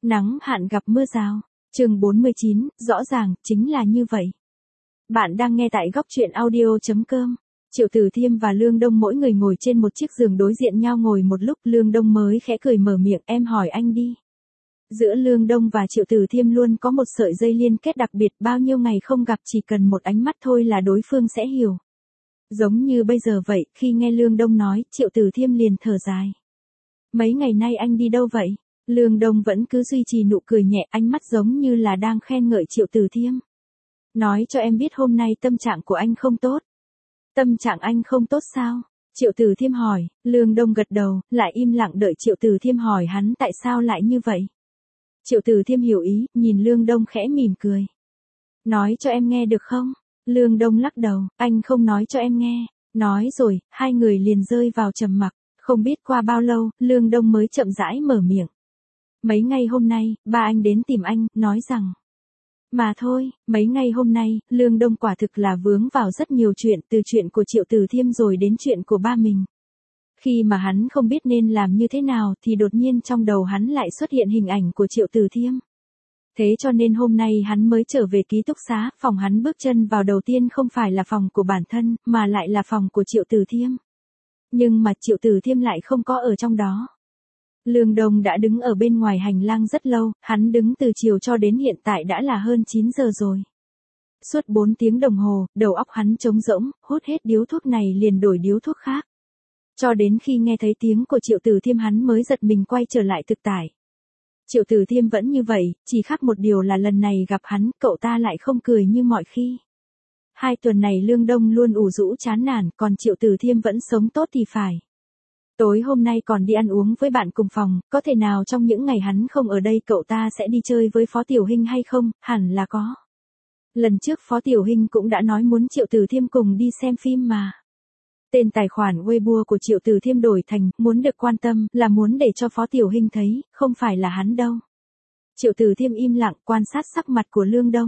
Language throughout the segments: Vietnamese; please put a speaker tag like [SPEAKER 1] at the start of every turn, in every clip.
[SPEAKER 1] Nắng hạn gặp mưa rào. Chương 49, rõ ràng, chính là như vậy. Bạn đang nghe tại góc truyện audio.com. Triệu Tử Thiêm và Lương Đông mỗi người ngồi trên một chiếc giường đối diện nhau ngồi một lúc, Lương Đông mới khẽ cười mở miệng, em hỏi anh đi. Giữa Lương Đông và Triệu Tử Thiêm luôn có một sợi dây liên kết đặc biệt, bao nhiêu ngày không gặp chỉ cần một ánh mắt thôi là đối phương sẽ hiểu. Giống như bây giờ vậy, khi nghe Lương Đông nói, Triệu Tử Thiêm liền thở dài. Mấy ngày nay anh đi đâu vậy? Lương Đông vẫn cứ duy trì nụ cười nhẹ, ánh mắt giống như là đang khen ngợi Triệu Tử Thiêm. Nói cho em biết hôm nay tâm trạng của anh không tốt. Tâm trạng anh không tốt sao? Triệu Tử Thiêm hỏi. Lương Đông gật đầu, lại im lặng đợi Triệu Tử Thiêm hỏi hắn tại sao lại như vậy. Triệu Tử Thiêm hiểu ý, nhìn Lương Đông khẽ mỉm cười. Nói cho em nghe được không? Lương Đông lắc đầu, anh không nói cho em nghe. Nói rồi, hai người liền rơi vào trầm mặc. Không biết qua bao lâu, Lương Đông mới chậm rãi mở miệng. Mấy ngày hôm nay, ba anh đến tìm anh, nói rằng. Mà thôi, mấy ngày hôm nay, Lương Đông quả thực là vướng vào rất nhiều chuyện, từ chuyện của Triệu Tử Thiêm rồi đến chuyện của ba mình. Khi mà hắn không biết nên làm như thế nào thì đột nhiên trong đầu hắn lại xuất hiện hình ảnh của Triệu Tử Thiêm. Thế cho nên hôm nay hắn mới trở về ký túc xá, phòng hắn bước chân vào đầu tiên không phải là phòng của bản thân, mà lại là phòng của Triệu Tử Thiêm. Nhưng mà Triệu Tử Thiêm lại không có ở trong đó. Lương Đông đã đứng ở bên ngoài hành lang rất lâu, hắn đứng từ chiều cho đến hiện tại đã là hơn 9 giờ rồi. Suốt 4 tiếng đồng hồ, đầu óc hắn trống rỗng, hút hết điếu thuốc này liền đổi điếu thuốc khác. Cho đến khi nghe thấy tiếng của Triệu Tử Thiêm hắn mới giật mình quay trở lại thực tại. Triệu Tử Thiêm vẫn như vậy, chỉ khác một điều là lần này gặp hắn, cậu ta lại không cười như mọi khi. 2 tuần này Lương Đông luôn ủ rũ chán nản, còn Triệu Tử Thiêm vẫn sống tốt thì phải. Tối hôm nay còn đi ăn uống với bạn cùng phòng, có thể nào trong những ngày hắn không ở đây cậu ta sẽ đi chơi với Phó Tiểu Hinh hay không, hẳn là có. Lần trước Phó Tiểu Hinh cũng đã nói muốn Triệu Tử Thiêm cùng đi xem phim mà. Tên tài khoản Weibo của Triệu Tử Thiêm đổi thành, muốn được quan tâm, là muốn để cho Phó Tiểu Hinh thấy, không phải là hắn đâu. Triệu Tử Thiêm im lặng quan sát sắc mặt của Lương Đông.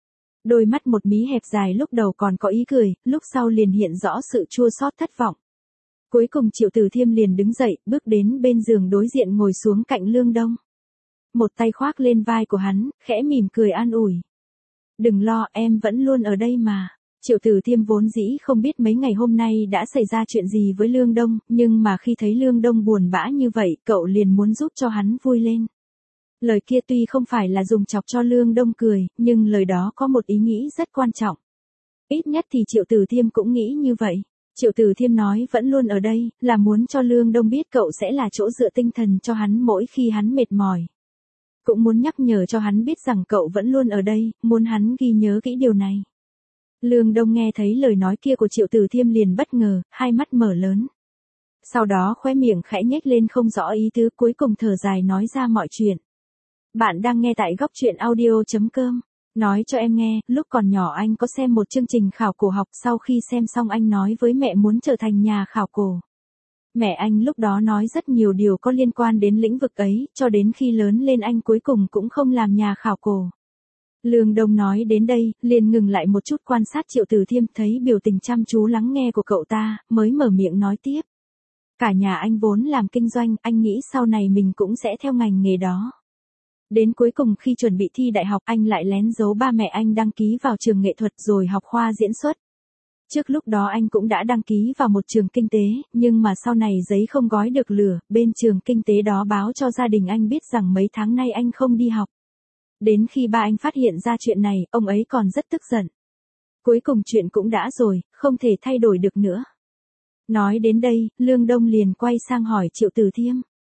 [SPEAKER 1] Đôi mắt một mí hẹp dài lúc đầu còn có ý cười, lúc sau liền hiện rõ sự chua xót thất vọng. Cuối cùng Triệu Tử Thiêm liền đứng dậy, bước đến bên giường đối diện ngồi xuống cạnh Lương Đông. Một tay khoác lên vai của hắn, khẽ mỉm cười an ủi. Đừng lo, em vẫn luôn ở đây mà. Triệu Tử Thiêm vốn dĩ không biết mấy ngày hôm nay đã xảy ra chuyện gì với Lương Đông, nhưng mà khi thấy Lương Đông buồn bã như vậy, cậu liền muốn giúp cho hắn vui lên. Lời kia tuy không phải là dùng chọc cho Lương Đông cười, nhưng lời đó có một ý nghĩ rất quan trọng. Ít nhất thì Triệu Tử Thiêm cũng nghĩ như vậy. Triệu Tử Thiêm nói vẫn luôn ở đây, là muốn cho Lương Đông biết cậu sẽ là chỗ dựa tinh thần cho hắn mỗi khi hắn mệt mỏi. Cũng muốn nhắc nhở cho hắn biết rằng cậu vẫn luôn ở đây, muốn hắn ghi nhớ kỹ điều này. Lương Đông nghe thấy lời nói kia của Triệu Tử Thiêm liền bất ngờ, hai mắt mở lớn. Sau đó khóe miệng khẽ nhếch lên không rõ ý tứ, cuối cùng thở dài nói ra mọi chuyện. Bạn đang nghe tại góc truyện audio.com. Nói cho em nghe, lúc còn nhỏ anh có xem một chương trình khảo cổ học, sau khi xem xong anh nói với mẹ muốn trở thành nhà khảo cổ. Mẹ anh lúc đó nói rất nhiều điều có liên quan đến lĩnh vực ấy, cho đến khi lớn lên anh cuối cùng cũng không làm nhà khảo cổ. Lương Đông nói đến đây, liền ngừng lại một chút quan sát Triệu Tử Thiêm, thấy biểu tình chăm chú lắng nghe của cậu ta, mới mở miệng nói tiếp. Cả nhà anh vốn làm kinh doanh, anh nghĩ sau này mình cũng sẽ theo ngành nghề đó. Đến cuối cùng khi chuẩn bị thi đại học anh lại lén giấu ba mẹ anh đăng ký vào trường nghệ thuật rồi học khoa diễn xuất. Trước lúc đó anh cũng đã đăng ký vào một trường kinh tế, nhưng mà sau này giấy không gói được lửa, bên trường kinh tế đó báo cho gia đình anh biết rằng mấy tháng nay anh không đi học. Đến khi ba anh phát hiện ra chuyện này, ông ấy còn rất tức giận. Cuối cùng chuyện cũng đã rồi, không thể thay đổi được nữa. Nói đến đây, Lương Đông liền quay sang hỏi Triệu Tử Thiêm.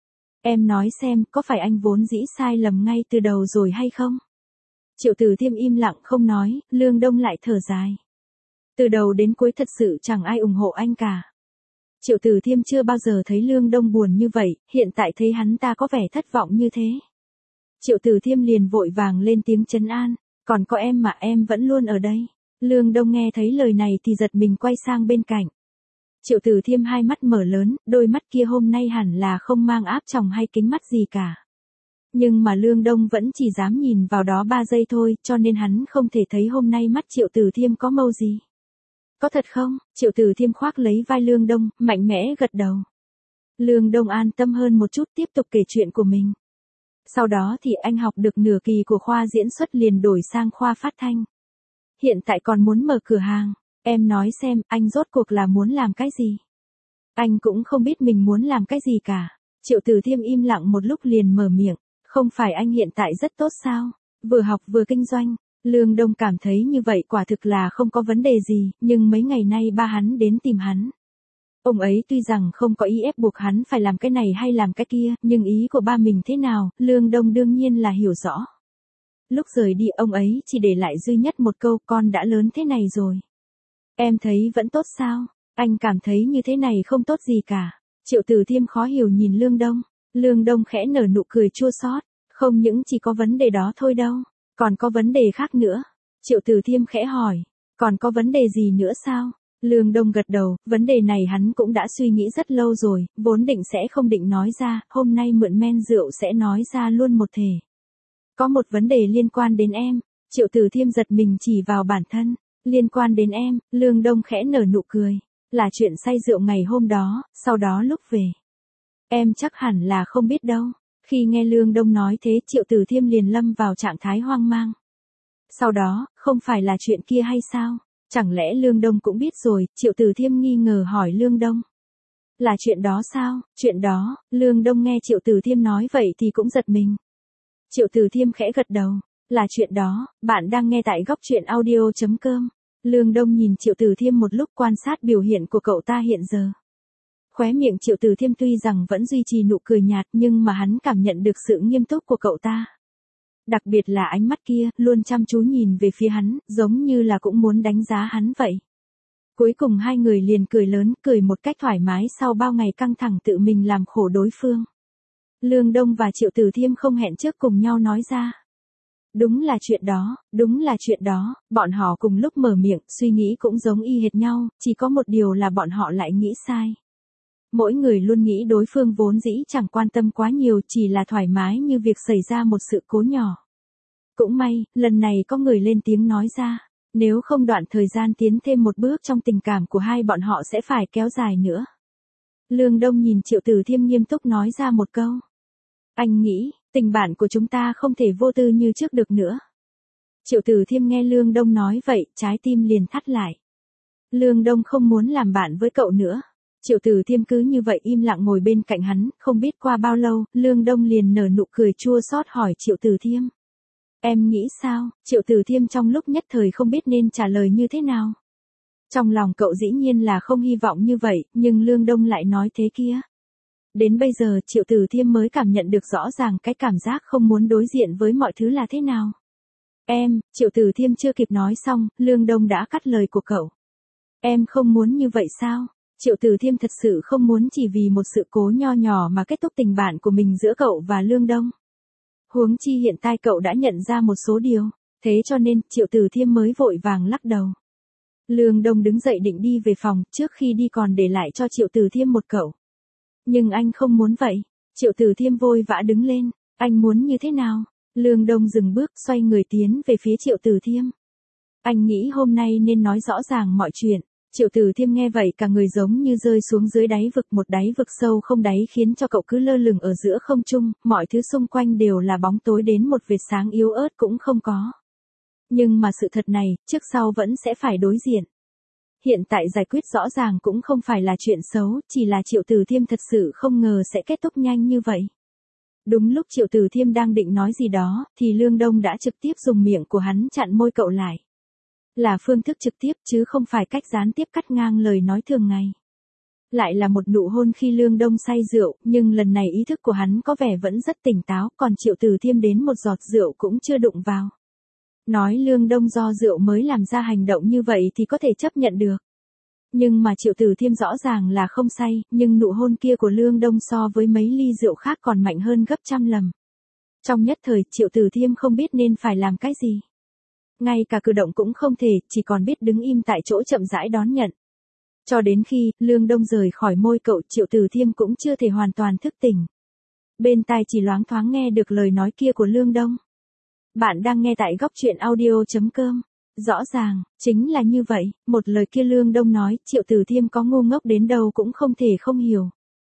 [SPEAKER 1] Em nói xem, có phải anh vốn dĩ sai lầm ngay từ đầu rồi hay không? Triệu Tử Thiêm im lặng không nói, Lương Đông lại thở dài. Từ đầu đến cuối thật sự chẳng ai ủng hộ anh cả. Triệu Tử Thiêm chưa bao giờ thấy Lương Đông buồn như vậy, hiện tại thấy hắn ta có vẻ thất vọng như thế. Triệu Tử Thiêm liền vội vàng lên tiếng trấn an, còn có em mà em vẫn luôn ở đây. Lương Đông nghe thấy lời này thì giật mình quay sang bên cạnh. Triệu Tử Thiêm hai mắt mở lớn, đôi mắt kia hôm nay hẳn là không mang áp tròng hay kính mắt gì cả. Nhưng mà Lương Đông vẫn chỉ dám nhìn vào đó 3 giây thôi, cho nên hắn không thể thấy hôm nay mắt Triệu Tử Thiêm có màu gì. Có thật không? Triệu Tử Thiêm khoác lấy vai Lương Đông, mạnh mẽ gật đầu. Lương Đông an tâm hơn một chút tiếp tục kể chuyện của mình. Sau đó thì anh học được nửa kỳ của khoa diễn xuất liền đổi sang khoa phát thanh. Hiện tại còn muốn mở cửa hàng. Em nói xem, anh rốt cuộc là muốn làm cái gì? Anh cũng không biết mình muốn làm cái gì cả. Triệu Tử Thiêm im lặng một lúc liền mở miệng. Không phải anh hiện tại rất tốt sao? Vừa học vừa kinh doanh. Lương Đông cảm thấy như vậy quả thực là không có vấn đề gì, nhưng mấy ngày nay ba hắn đến tìm hắn. Ông ấy tuy rằng không có ý ép buộc hắn phải làm cái này hay làm cái kia, nhưng ý của ba mình thế nào, Lương Đông đương nhiên là hiểu rõ. Lúc rời đi ông ấy chỉ để lại duy nhất một câu, con đã lớn thế này rồi. Em thấy vẫn tốt sao? Anh cảm thấy như thế này không tốt gì cả. Triệu Tử Thiêm khó hiểu nhìn Lương Đông. Lương Đông khẽ nở nụ cười chua xót. Không những chỉ có vấn đề đó thôi đâu. Còn có vấn đề khác nữa. Triệu Tử Thiêm khẽ hỏi. Còn có vấn đề gì nữa sao? Lương Đông gật đầu. Vấn đề này hắn cũng đã suy nghĩ rất lâu rồi. Vốn định sẽ không định nói ra. Hôm nay mượn men rượu sẽ nói ra luôn một thể. Có một vấn đề liên quan đến em. Triệu Tử Thiêm giật mình chỉ vào bản thân. Liên quan đến em. Lương Đông khẽ nở nụ cười. Là chuyện say rượu ngày hôm đó, sau đó lúc về. Em chắc hẳn là không biết đâu. Khi nghe Lương Đông nói thế Triệu Tử Thiêm liền lâm vào trạng thái hoang mang. Sau đó, không phải là chuyện kia hay sao? Chẳng lẽ Lương Đông cũng biết rồi? Triệu Tử Thiêm nghi ngờ hỏi Lương Đông. Là chuyện đó sao? Chuyện đó, Lương Đông nghe Triệu Tử Thiêm nói vậy thì cũng giật mình. Triệu Tử Thiêm khẽ gật đầu. Là chuyện đó, bạn đang nghe tại góc truyện audio.com. Lương Đông nhìn Triệu Tử Thiêm một lúc quan sát biểu hiện của cậu ta hiện giờ. Khóe miệng Triệu Tử Thiêm tuy rằng vẫn duy trì nụ cười nhạt nhưng mà hắn cảm nhận được sự nghiêm túc của cậu ta. Đặc biệt là ánh mắt kia, luôn chăm chú nhìn về phía hắn, giống như là cũng muốn đánh giá hắn vậy. Cuối cùng hai người liền cười lớn, cười một cách thoải mái sau bao ngày căng thẳng tự mình làm khổ đối phương. Lương Đông và Triệu Tử Thiêm không hẹn trước cùng nhau nói ra. Đúng là chuyện đó, bọn họ cùng lúc mở miệng, suy nghĩ cũng giống y hệt nhau, chỉ có một điều là bọn họ lại nghĩ sai. Mỗi người luôn nghĩ đối phương vốn dĩ chẳng quan tâm quá nhiều, chỉ là thoải mái như việc xảy ra một sự cố nhỏ. Cũng may, lần này có người lên tiếng nói ra, nếu không đoạn thời gian tiến thêm một bước trong tình cảm của hai bọn họ sẽ phải kéo dài nữa. Lương Đông nhìn Triệu Tử Thiêm nghiêm túc nói ra một câu. Anh nghĩ, tình bạn của chúng ta không thể vô tư như trước được nữa. Triệu Tử Thiêm nghe Lương Đông nói vậy, trái tim liền thắt lại. Lương Đông không muốn làm bạn với cậu nữa. Triệu Tử Thiêm cứ như vậy im lặng ngồi bên cạnh hắn, không biết qua bao lâu, Lương Đông liền nở nụ cười chua xót hỏi Triệu Tử Thiêm. Em nghĩ sao? Triệu Tử Thiêm trong lúc nhất thời không biết nên trả lời như thế nào. Trong lòng cậu dĩ nhiên là không hy vọng như vậy, nhưng Lương Đông lại nói thế kia. Đến bây giờ Triệu Tử Thiêm mới cảm nhận được rõ ràng cái cảm giác không muốn đối diện với mọi thứ là thế nào. Triệu Tử Thiêm chưa kịp nói xong, Lương Đông đã cắt lời của cậu. Em không muốn như vậy sao? Triệu Tử Thiêm thật sự không muốn chỉ vì một sự cố nho nhỏ mà kết thúc tình bạn của mình giữa cậu và Lương Đông. Huống chi hiện tại cậu đã nhận ra một số điều, thế cho nên Triệu Tử Thiêm mới vội vàng lắc đầu. Lương Đông đứng dậy định đi về phòng, trước khi đi còn để lại cho Triệu Tử Thiêm một cậu. Nhưng anh không muốn vậy. Triệu Tử Thiêm vội vã đứng lên. Anh muốn như thế nào? Lương Đông dừng bước, xoay người tiến về phía Triệu Tử Thiêm. Anh nghĩ hôm nay nên nói rõ ràng mọi chuyện. Triệu Tử Thiêm nghe vậy cả người giống như rơi xuống dưới đáy vực, một đáy vực sâu không đáy khiến cho cậu cứ lơ lửng ở giữa không trung, mọi thứ xung quanh đều là bóng tối đến một vệt sáng yếu ớt cũng không có. Nhưng mà sự thật này, trước sau vẫn sẽ phải đối diện. Hiện tại giải quyết rõ ràng cũng không phải là chuyện xấu, chỉ là Triệu Tử Thiêm thật sự không ngờ sẽ kết thúc nhanh như vậy. Đúng lúc Triệu Tử Thiêm đang định nói gì đó, thì Lương Đông đã trực tiếp dùng miệng của hắn chặn môi cậu lại. Là phương thức trực tiếp chứ không phải cách gián tiếp cắt ngang lời nói thường ngày. Lại là một nụ hôn khi Lương Đông say rượu, nhưng lần này ý thức của hắn có vẻ vẫn rất tỉnh táo, còn Triệu Tử Thiêm đến một giọt rượu cũng chưa đụng vào. Nói Lương Đông do rượu mới làm ra hành động như vậy thì có thể chấp nhận được. Nhưng mà Triệu Tử Thiêm rõ ràng là không say, nhưng nụ hôn kia của Lương Đông so với mấy ly rượu khác còn mạnh hơn gấp trăm lần. Trong nhất thời, Triệu Tử Thiêm không biết nên phải làm cái gì. Ngay cả cử động cũng không thể, chỉ còn biết đứng im tại chỗ chậm rãi đón nhận. Cho đến khi, Lương Đông rời khỏi môi cậu, Triệu Tử Thiêm cũng chưa thể hoàn toàn thức tỉnh. Bên tai chỉ loáng thoáng nghe được lời nói kia của Lương Đông. Bạn đang nghe tại góc truyện audio.com. Rõ ràng, chính là như vậy, một lời kia Lương Đông nói, Triệu Tử Thiêm có ngu ngốc đến đâu cũng không thể không hiểu.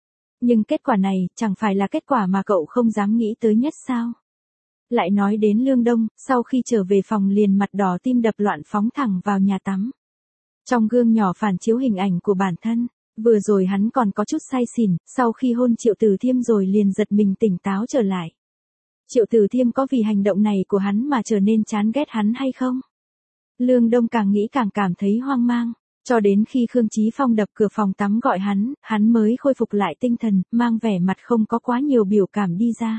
[SPEAKER 1] Nhưng kết quả này, chẳng phải là kết quả mà cậu không dám nghĩ tới nhất sao? Lại nói đến Lương Đông, sau khi trở về phòng liền mặt đỏ tim đập loạn phóng thẳng vào nhà tắm. Trong gương nhỏ phản chiếu hình ảnh của bản thân, vừa rồi hắn còn có chút say xỉn, sau khi hôn Triệu Tử Thiêm rồi liền giật mình tỉnh táo trở lại. Triệu Tử Thiêm có vì hành động này của hắn mà trở nên chán ghét hắn hay không? Lương Đông càng nghĩ càng cảm thấy hoang mang, cho đến khi Khương Chí Phong đập cửa phòng tắm gọi hắn mới khôi phục lại tinh thần, mang vẻ mặt không có quá nhiều biểu cảm đi ra.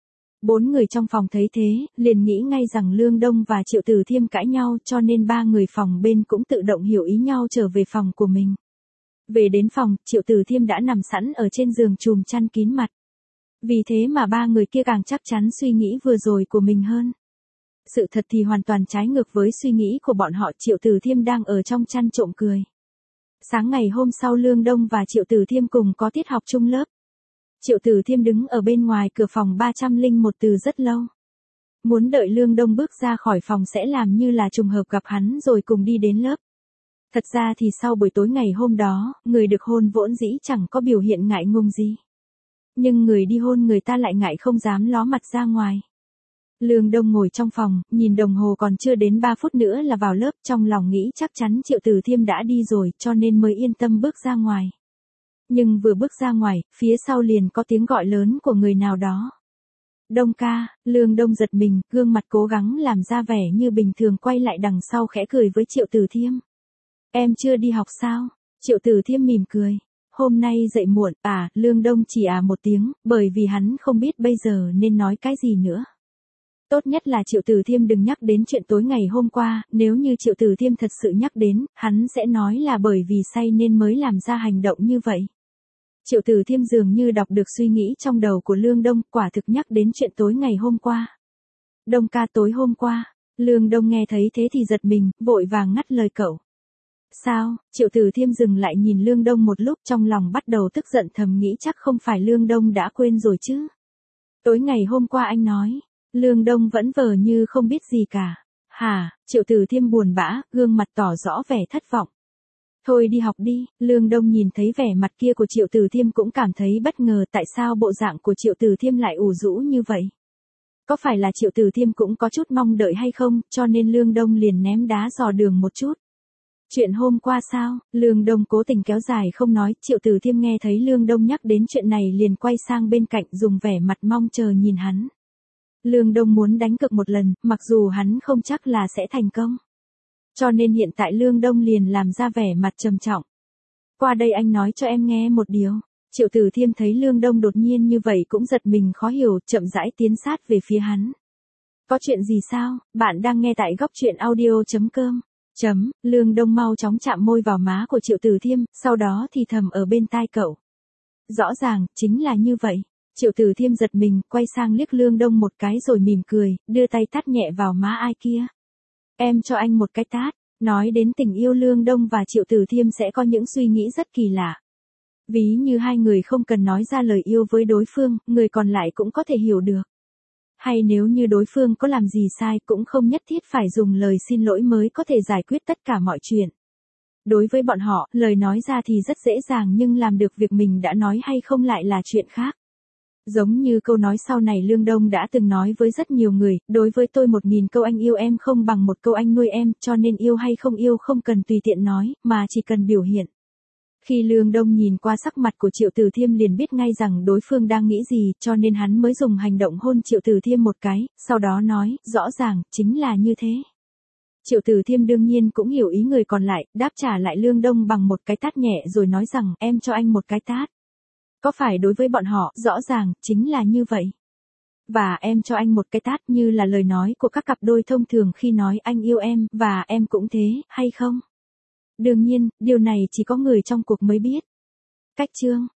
[SPEAKER 1] 4 người trong phòng thấy thế, liền nghĩ ngay rằng Lương Đông và Triệu Tử Thiêm cãi nhau cho nên 3 người phòng bên cũng tự động hiểu ý nhau trở về phòng của mình. Về đến phòng, Triệu Tử Thiêm đã nằm sẵn ở trên giường trùm chăn kín mặt. Vì thế mà 3 người kia càng chắc chắn suy nghĩ vừa rồi của mình hơn. Sự thật thì hoàn toàn trái ngược với suy nghĩ của bọn họ. Triệu Tử Thiêm đang ở trong chăn trộm cười. Sáng ngày hôm sau Lương Đông và Triệu Tử Thiêm cùng có tiết học chung lớp. Triệu Tử Thiêm đứng ở bên ngoài cửa phòng 301 từ rất lâu. Muốn đợi Lương Đông bước ra khỏi phòng sẽ làm như là trùng hợp gặp hắn rồi cùng đi đến lớp. Thật ra thì sau buổi tối ngày hôm đó, người được hôn vốn dĩ chẳng có biểu hiện ngại ngùng gì. Nhưng người đi hôn người ta lại ngại không dám ló mặt ra ngoài. Lương Đông ngồi trong phòng, nhìn đồng hồ còn chưa đến 3 phút nữa là vào lớp, trong lòng nghĩ chắc chắn Triệu Tử Thiêm đã đi rồi cho nên mới yên tâm bước ra ngoài. Nhưng vừa bước ra ngoài, phía sau liền có tiếng gọi lớn của người nào đó. Đông ca, Lương Đông giật mình, gương mặt cố gắng làm ra vẻ như bình thường quay lại đằng sau khẽ cười với Triệu Tử Thiêm. Em chưa đi học sao? Triệu Tử Thiêm mỉm cười. Hôm nay dậy muộn, Lương Đông chỉ một tiếng, bởi vì hắn không biết bây giờ nên nói cái gì nữa. Tốt nhất là Triệu Tử Thiêm đừng nhắc đến chuyện tối ngày hôm qua, nếu như Triệu Tử Thiêm thật sự nhắc đến, hắn sẽ nói là bởi vì say nên mới làm ra hành động như vậy. Triệu Tử Thiêm dường như đọc được suy nghĩ trong đầu của Lương Đông, quả thực nhắc đến chuyện tối ngày hôm qua. Đông ca tối hôm qua, Lương Đông nghe thấy thế thì giật mình, vội vàng ngắt lời cậu. Sao? Triệu Tử Thiêm dừng lại nhìn Lương Đông một lúc, trong lòng bắt đầu tức giận, thầm nghĩ chắc không phải Lương Đông đã quên rồi chứ. Tối ngày hôm qua anh nói. Lương Đông vẫn vờ như không biết gì cả. Hả? Triệu Tử Thiêm buồn bã, gương mặt tỏ rõ vẻ thất vọng. Thôi đi học đi. Lương Đông nhìn thấy vẻ mặt kia của Triệu Tử Thiêm cũng cảm thấy bất ngờ, tại sao bộ dạng của Triệu Tử Thiêm lại ủ rũ như vậy. Có phải là Triệu Tử Thiêm cũng có chút mong đợi hay không, cho nên Lương Đông liền ném đá dò đường một chút. Chuyện hôm qua sao? Lương Đông cố tình kéo dài không nói. Triệu Tử Thiêm nghe thấy Lương Đông nhắc đến chuyện này liền quay sang bên cạnh, dùng vẻ mặt mong chờ nhìn hắn. Lương Đông muốn đánh cược một lần, mặc dù hắn không chắc là sẽ thành công. Cho nên hiện tại Lương Đông liền làm ra vẻ mặt trầm trọng. Qua đây anh nói cho em nghe một điều. Triệu Tử Thiêm thấy Lương Đông đột nhiên như vậy cũng giật mình khó hiểu, chậm rãi tiến sát về phía hắn. Có chuyện gì sao? Bạn đang nghe tại góc truyện audio.com. Lương Đông mau chóng chạm môi vào má của Triệu Tử Thiêm, sau đó thì thầm ở bên tai cậu. Rõ ràng, chính là như vậy. Triệu Tử Thiêm giật mình, quay sang liếc Lương Đông một cái rồi mỉm cười, đưa tay tát nhẹ vào má ai kia. Em cho anh một cái tát. Nói đến tình yêu, Lương Đông và Triệu Tử Thiêm sẽ có những suy nghĩ rất kỳ lạ. Ví như hai người không cần nói ra lời yêu với đối phương, người còn lại cũng có thể hiểu được. Hay nếu như đối phương có làm gì sai cũng không nhất thiết phải dùng lời xin lỗi mới có thể giải quyết tất cả mọi chuyện. Đối với bọn họ, lời nói ra thì rất dễ dàng nhưng làm được việc mình đã nói hay không lại là chuyện khác. Giống như câu nói sau này Lương Đông đã từng nói với rất nhiều người, đối với tôi 1000 câu anh yêu em không bằng 1 câu anh nuôi em, cho nên yêu hay không yêu không cần tùy tiện nói, mà chỉ cần biểu hiện. Khi Lương Đông nhìn qua sắc mặt của Triệu Tử Thiêm liền biết ngay rằng đối phương đang nghĩ gì, cho nên hắn mới dùng hành động hôn Triệu Tử Thiêm một cái, sau đó nói, rõ ràng, chính là như thế. Triệu Tử Thiêm đương nhiên cũng hiểu ý người còn lại, đáp trả lại Lương Đông bằng một cái tát nhẹ rồi nói rằng, em cho anh một cái tát. Có phải đối với bọn họ, rõ ràng, chính là như vậy. Và em cho anh một cái tát như là lời nói của các cặp đôi thông thường khi nói anh yêu em, và em cũng thế, hay không? Đương nhiên, điều này chỉ có người trong cuộc mới biết. Cách chương